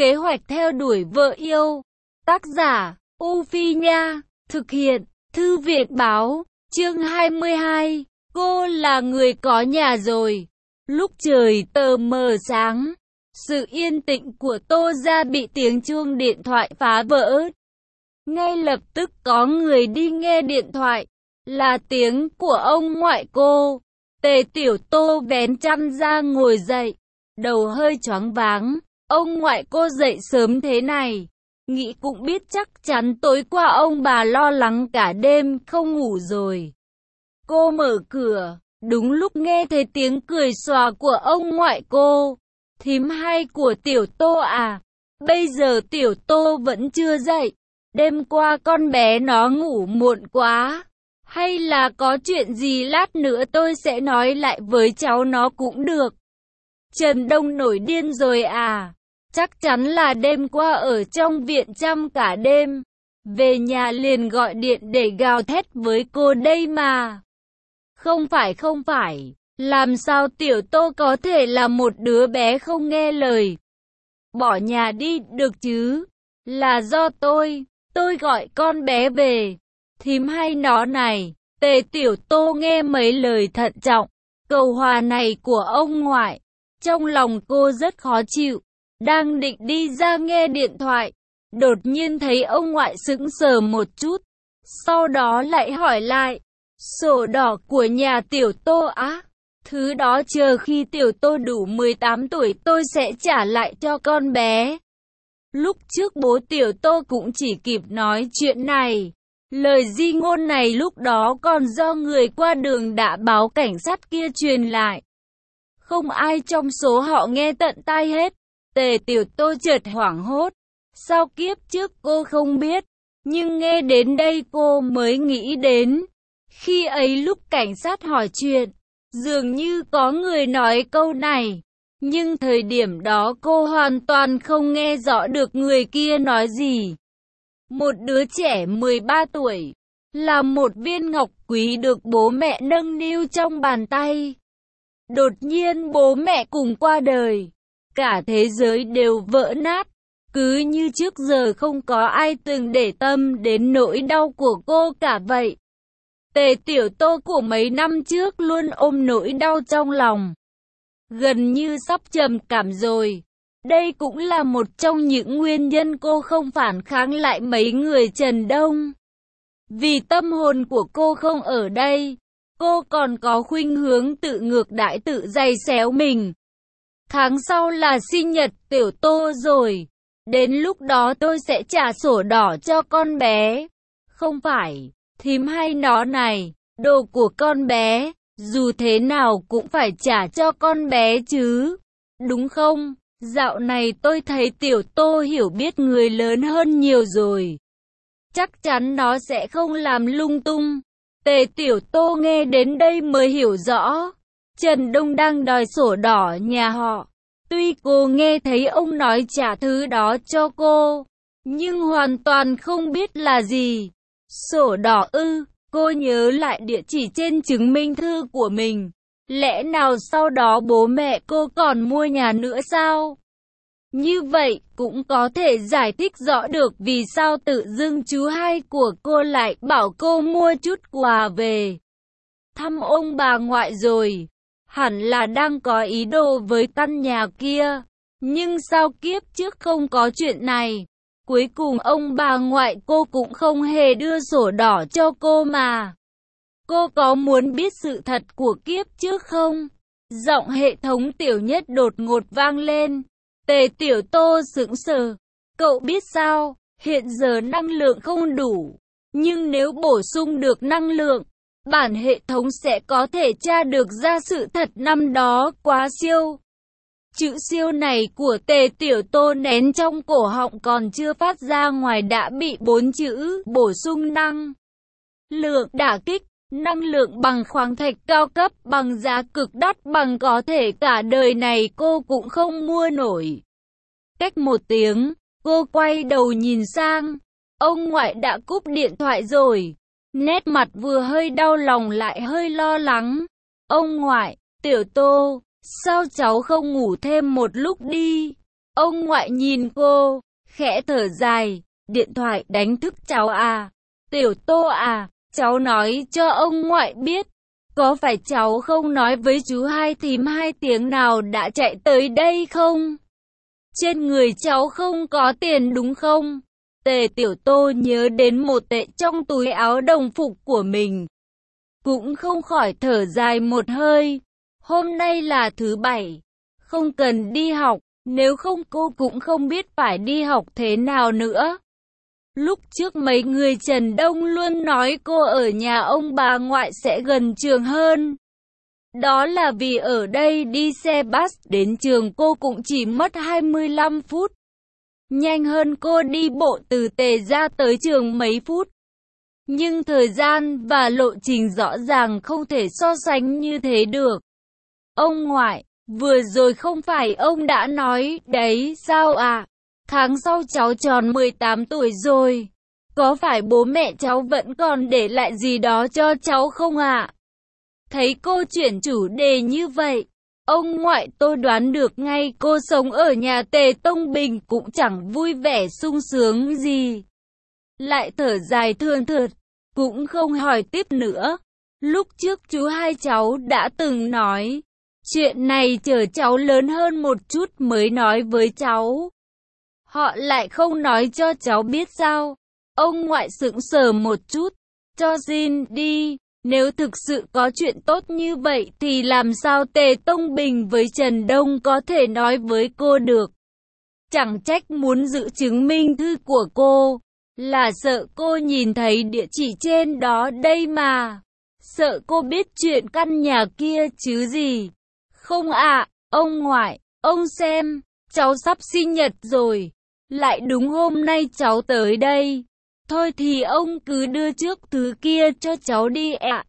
Kế hoạch theo đuổi vợ yêu. Tác giả, U Phi Nha. Thực hiện, Thư viện Báo. Chương 22. Cô là người có nhà rồi. Lúc trời tờ mờ sáng, sự yên tĩnh của Tô gia bị tiếng chuông điện thoại phá vỡ. Ngay lập tức có người đi nghe điện thoại. Là tiếng của ông ngoại cô. Tề Tiểu Tô vén chăn ra ngồi dậy, đầu hơi choáng váng. Ông ngoại cô dậy sớm thế này, nghĩ cũng biết chắc chắn tối qua ông bà lo lắng cả đêm không ngủ rồi. Cô mở cửa, đúng lúc nghe thấy tiếng cười xòa của ông ngoại cô. Thím hay của Tiểu Tô à? Bây giờ Tiểu Tô vẫn chưa dậy. Đêm qua con bé nó ngủ muộn quá. Hay là có chuyện gì lát nữa tôi sẽ nói lại với cháu nó cũng được. Trần Đông nổi điên rồi à? Chắc chắn là đêm qua ở trong viện chăm cả đêm. Về nhà liền gọi điện để gào thét với cô đây mà. Không phải. Làm sao Tiểu Tô có thể là một đứa bé không nghe lời? Bỏ nhà đi được chứ? Là do tôi gọi con bé về. Thím hay nó này. Tề Tiểu Tô nghe mấy lời thận trọng, cầu hòa này của ông ngoại. Trong lòng cô rất khó chịu. Đang định đi ra nghe điện thoại, đột nhiên thấy ông ngoại sững sờ một chút. Sau đó lại hỏi lại. Sổ đỏ của nhà Tiểu Tô á? Thứ đó chờ khi Tiểu Tô đủ 18 tuổi tôi sẽ trả lại cho con bé. Lúc trước bố Tiểu Tô cũng chỉ kịp nói chuyện này. Lời di ngôn này lúc đó còn do người qua đường đã báo cảnh sát kia truyền lại. Không ai trong số họ nghe tận tai hết. Tề Tiểu Tô chợt hoảng hốt. Sao kiếp trước cô không biết? Nhưng nghe đến đây cô mới nghĩ đến. Khi ấy lúc cảnh sát hỏi chuyện, dường như có người nói câu này. Nhưng thời điểm đó cô hoàn toàn không nghe rõ được người kia nói gì. Một đứa trẻ 13 tuổi, là một viên ngọc quý được bố mẹ nâng niu trong bàn tay. Đột nhiên bố mẹ cùng qua đời, cả thế giới đều vỡ nát. Cứ như trước giờ không có ai từng để tâm đến nỗi đau của cô cả vậy. Tề Tiểu Tô của mấy năm trước luôn ôm nỗi đau trong lòng, gần như sắp trầm cảm rồi. Đây cũng là một trong những nguyên nhân cô không phản kháng lại mấy người Trần Đông. Vì tâm hồn của cô không ở đây, cô còn có khuynh hướng tự ngược đãi tự giày xéo mình. Tháng sau là sinh nhật Tiểu Tô rồi. Đến lúc đó tôi sẽ trả sổ đỏ cho con bé. Không phải, thím hay nó này, đồ của con bé, dù thế nào cũng phải trả cho con bé chứ, đúng không? Dạo này tôi thấy Tiểu Tô hiểu biết người lớn hơn nhiều rồi. Chắc chắn nó sẽ không làm lung tung. Tề Tiểu Tô nghe đến đây mới hiểu rõ. Trần Đông đang đòi sổ đỏ nhà họ. Tuy cô nghe thấy ông nói trả thứ đó cho cô, nhưng hoàn toàn không biết là gì. Sổ đỏ ư? Cô nhớ lại địa chỉ trên chứng minh thư của mình. Lẽ nào sau đó bố mẹ cô còn mua nhà nữa sao? Như vậy cũng có thể giải thích rõ được vì sao tự dưng chú hai của cô lại bảo cô mua chút quà về thăm ông bà ngoại rồi. Hẳn là đang có ý đồ với căn nhà kia. Nhưng sao kiếp trước không có chuyện này? Cuối cùng ông bà ngoại cô cũng không hề đưa sổ đỏ cho cô mà. Cô có muốn biết sự thật của kiếp trước không? Giọng hệ thống Tiểu Nhất đột ngột vang lên. Tề Tiểu Tô sững sờ. Cậu biết sao? Hiện giờ năng lượng không đủ. Nhưng nếu bổ sung được năng lượng, bản hệ thống sẽ có thể tra được ra sự thật năm đó. Quá siêu. Chữ siêu này của Tề Tiểu Tô nén trong cổ họng còn chưa phát ra ngoài đã bị 4 chữ bổ sung năng lượng đả kích. Năng lượng bằng khoáng thạch cao cấp, bằng giá cực đắt, bằng có thể cả đời này cô cũng không mua nổi. Cách một tiếng, cô quay đầu nhìn sang. Ông ngoại đã cúp điện thoại rồi. Nét mặt vừa hơi đau lòng lại hơi lo lắng. Ông ngoại, Tiểu Tô, sao cháu không ngủ thêm một lúc đi? Ông ngoại nhìn cô, khẽ thở dài, điện thoại đánh thức cháu à? Tiểu Tô à, cháu nói cho ông ngoại biết. Có phải cháu không nói với chú hai thím 2 tiếng nào đã chạy tới đây không? Trên người cháu không có tiền đúng không? Tề Tiểu Tô nhớ đến 1 tệ trong túi áo đồng phục của mình. Cũng không khỏi thở dài một hơi. Hôm nay là thứ Bảy, không cần đi học, nếu không cô cũng không biết phải đi học thế nào nữa. Lúc trước mấy người Trần Đông luôn nói cô ở nhà ông bà ngoại sẽ gần trường hơn. Đó là vì ở đây đi xe bus đến trường cô cũng chỉ mất 25 phút. Nhanh hơn cô đi bộ từ Tề ra tới trường mấy phút. Nhưng thời gian và lộ trình rõ ràng không thể so sánh như thế được. Ông ngoại, vừa rồi không phải ông đã nói đấy sao à? Tháng sau cháu tròn 18 tuổi rồi. Có phải bố mẹ cháu vẫn còn để lại gì đó cho cháu không ạ? Thấy cô chuyển chủ đề như vậy, ông ngoại tôi đoán được ngay cô sống ở nhà Tề Tông Bình cũng chẳng vui vẻ sung sướng gì. Lại thở dài thườn thượt, cũng không hỏi tiếp nữa. Lúc trước chú hai cháu đã từng nói, chuyện này chờ cháu lớn hơn một chút mới nói với cháu. Họ lại không nói cho cháu biết sao? Ông ngoại sững sờ một chút, cho xin đi. Nếu thực sự có chuyện tốt như vậy thì làm sao Tề Tông Bình với Trần Đông có thể nói với cô được? Chẳng trách muốn giữ chứng minh thư của cô, là sợ cô nhìn thấy địa chỉ trên đó đây mà. Sợ cô biết chuyện căn nhà kia chứ gì. Không ạ, ông ngoại, ông xem, cháu sắp sinh nhật rồi. Lại đúng hôm nay cháu tới đây. Thôi thì ông cứ đưa trước thứ kia cho cháu đi ạ.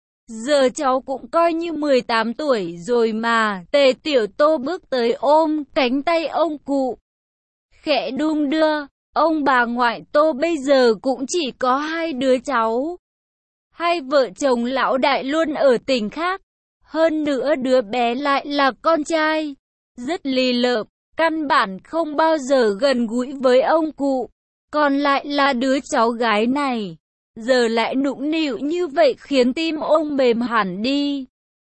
Giờ cháu cũng coi như 18 tuổi rồi mà. Tề Tiểu Tô bước tới ôm cánh tay ông cụ. Khẽ đung đưa, ông bà ngoại Tô bây giờ cũng chỉ có 2 đứa cháu. 2 vợ chồng lão đại luôn ở tỉnh khác. Hơn nữa đứa bé lại là con trai. Rất lì lợm, căn bản không bao giờ gần gũi với ông cụ. Còn lại là đứa cháu gái này, giờ lại nũng nịu như vậy khiến tim ông mềm hẳn đi.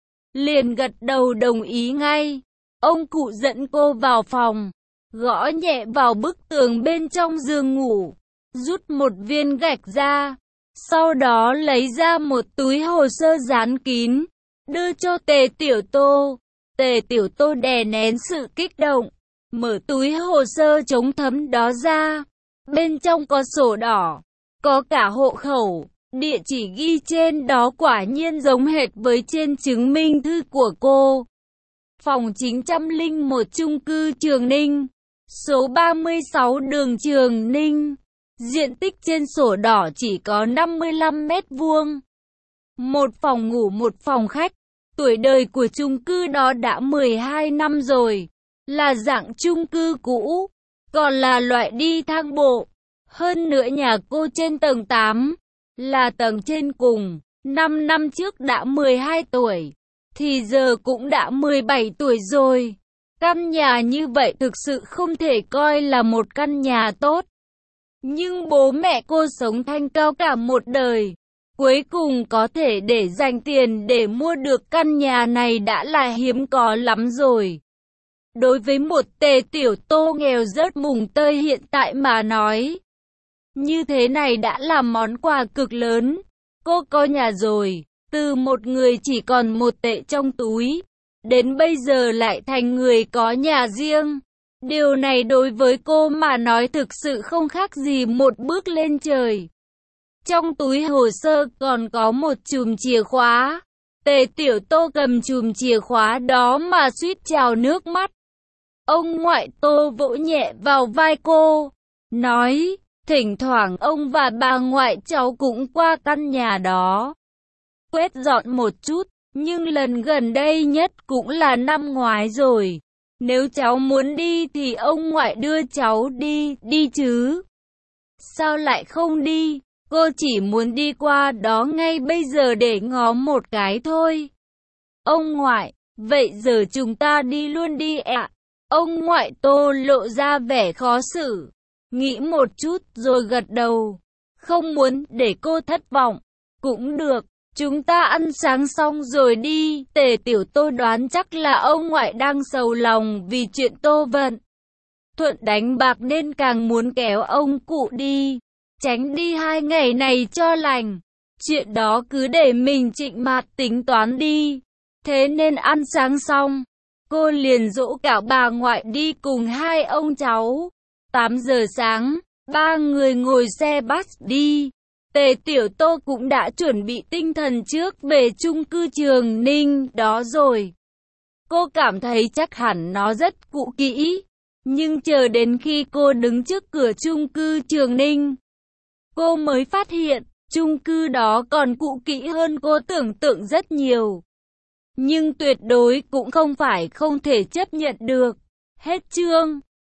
Liền gật đầu đồng ý ngay. Ông cụ dẫn cô vào phòng, gõ nhẹ vào bức tường bên trong giường ngủ, rút một viên gạch ra. Sau đó lấy ra một túi hồ sơ dán kín, đưa cho Tề Tiểu Tô. Tề Tiểu Tô đè nén sự kích động, mở túi hồ sơ chống thấm đó ra. Bên trong có sổ đỏ, có cả hộ khẩu, địa chỉ ghi trên đó quả nhiên giống hệt với trên chứng minh thư của cô. Phòng 901 chung cư Trường Ninh, số 36 đường Trường Ninh. Diện tích trên sổ đỏ chỉ có 55 mét vuông. Một phòng ngủ một phòng khách. Tuổi đời của chung cư đó đã 12 năm rồi. Là dạng chung cư cũ, còn là loại đi thang bộ. Hơn nữa nhà cô trên tầng 8, là tầng trên cùng. 5 năm trước đã 12 tuổi, thì giờ cũng đã 17 tuổi rồi. Căn nhà như vậy thực sự không thể coi là một căn nhà tốt. Nhưng bố mẹ cô sống thanh cao cả một đời, cuối cùng có thể để dành tiền để mua được căn nhà này đã là hiếm có lắm rồi. Đối với một Tề Tiểu Tô nghèo rớt mùng tơi hiện tại mà nói, như thế này đã là món quà cực lớn. Cô có nhà rồi, từ một người chỉ còn 1 tệ trong túi, đến bây giờ lại thành người có nhà riêng. Điều này đối với cô mà nói thực sự không khác gì một bước lên trời. Trong túi hồ sơ còn có một chùm chìa khóa. Tề Tiểu Tô cầm chùm chìa khóa đó mà suýt trào nước mắt. Ông ngoại Tô vỗ nhẹ vào vai cô, nói, thỉnh thoảng ông và bà ngoại cháu cũng qua căn nhà đó, quét dọn một chút, nhưng lần gần đây nhất cũng là năm ngoái rồi. Nếu cháu muốn đi thì ông ngoại đưa cháu đi chứ. Sao lại không đi? Cô chỉ muốn đi qua đó ngay bây giờ để ngó một cái thôi. Ông ngoại, vậy giờ chúng ta đi luôn đi ạ. Ông ngoại Tô lộ ra vẻ khó xử, nghĩ một chút rồi gật đầu. Không muốn để cô thất vọng. Cũng được, chúng ta ăn sáng xong rồi đi. Tề Tiểu Tô đoán chắc là ông ngoại đang sầu lòng vì chuyện Tô Vận Thuận đánh bạc nên càng muốn kéo ông cụ đi, tránh đi 2 ngày này cho lành. Chuyện đó cứ để mình Trịnh Mạt tính toán đi. Thế nên ăn sáng xong, cô liền dỗ cả bà ngoại đi cùng 2 ông cháu. 8 giờ sáng, 3 người ngồi xe bus đi. Tề Tiểu Tô cũng đã chuẩn bị tinh thần trước về chung cư Trường Ninh đó rồi. Cô cảm thấy chắc hẳn nó rất cũ kỹ. Nhưng chờ đến khi cô đứng trước cửa chung cư Trường Ninh, cô mới phát hiện, chung cư đó còn cũ kỹ hơn cô tưởng tượng rất nhiều. Nhưng tuyệt đối cũng không phải không thể chấp nhận được. Hết chương.